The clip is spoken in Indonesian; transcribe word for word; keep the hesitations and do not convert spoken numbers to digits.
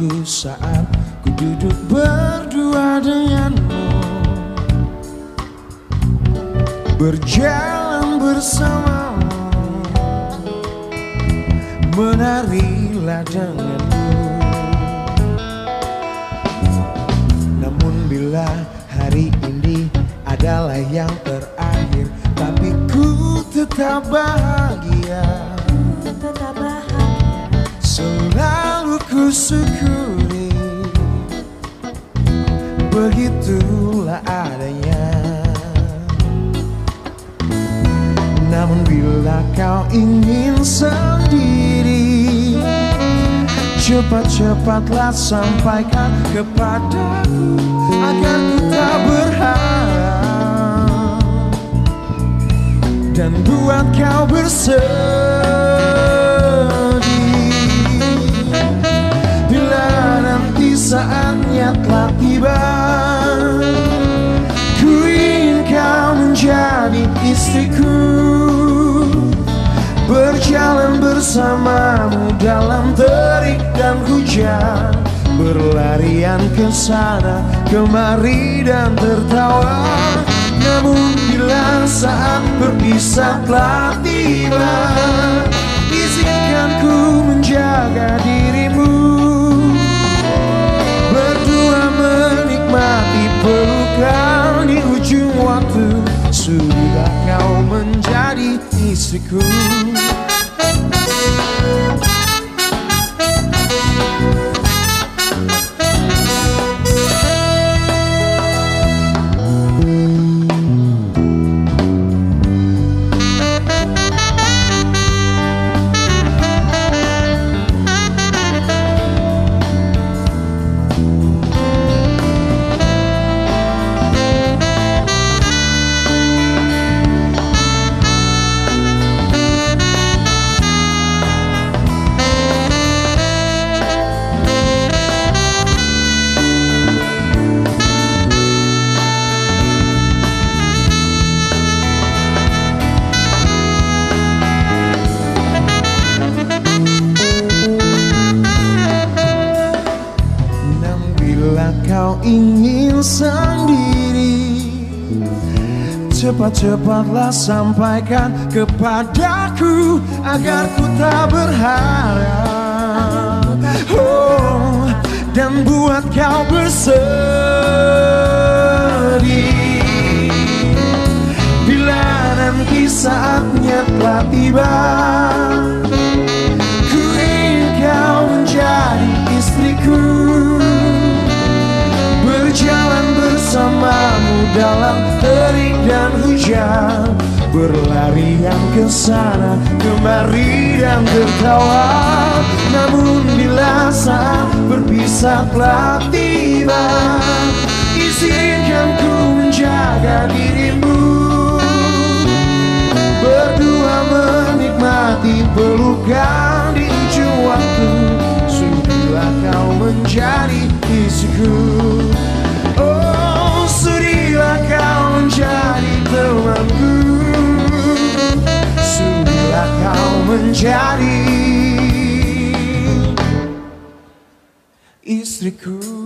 hatiku saat ku duduk berdua denganmu, berjalan bersamamu, menarilah denganku. Namun bila hari ini adalah yang terakhir, tapi ku tetap bahagia, tetap bahagia. Selalu ku syukuri, begitulah adanya. Namun bila kau ingin sendiri, cepat-cepatlah sampaikan kepadaku agar ku tak berharap dan buat kau bersedih. Bila nanti saatnya telah tiba, ku ingin kau menjadi istriku, berjalan bersamamu dalam terik dan hujan, berlarian ke sana kemari dan tertawa. Namun bila saat berpisah telah tiba, izinkan ku menjaga dirimu, berdua menikmati pelukan di ujung waktu. Sudah kau menjadi istriku. Kau ingin sendiri, cepat-cepatlah sampaikan kepadaku agar ku tak berharap, oh, dan buat kau bersedih. Bila nanti saatnya telah tiba, ku ingin kau menjadi istriku, berjalan bersamamu dalam terik dan hujan, berlarian ke sana kemari dan tertawa. Namun bila saat berpisah telah tiba, izinkan ku menjaga dirimu, berdua menikmati pelukan di ujung waktu. Sudilah kau menjadi istriku, oh sudilah kau menjadi temanku, sudilah kau menjadi istriku.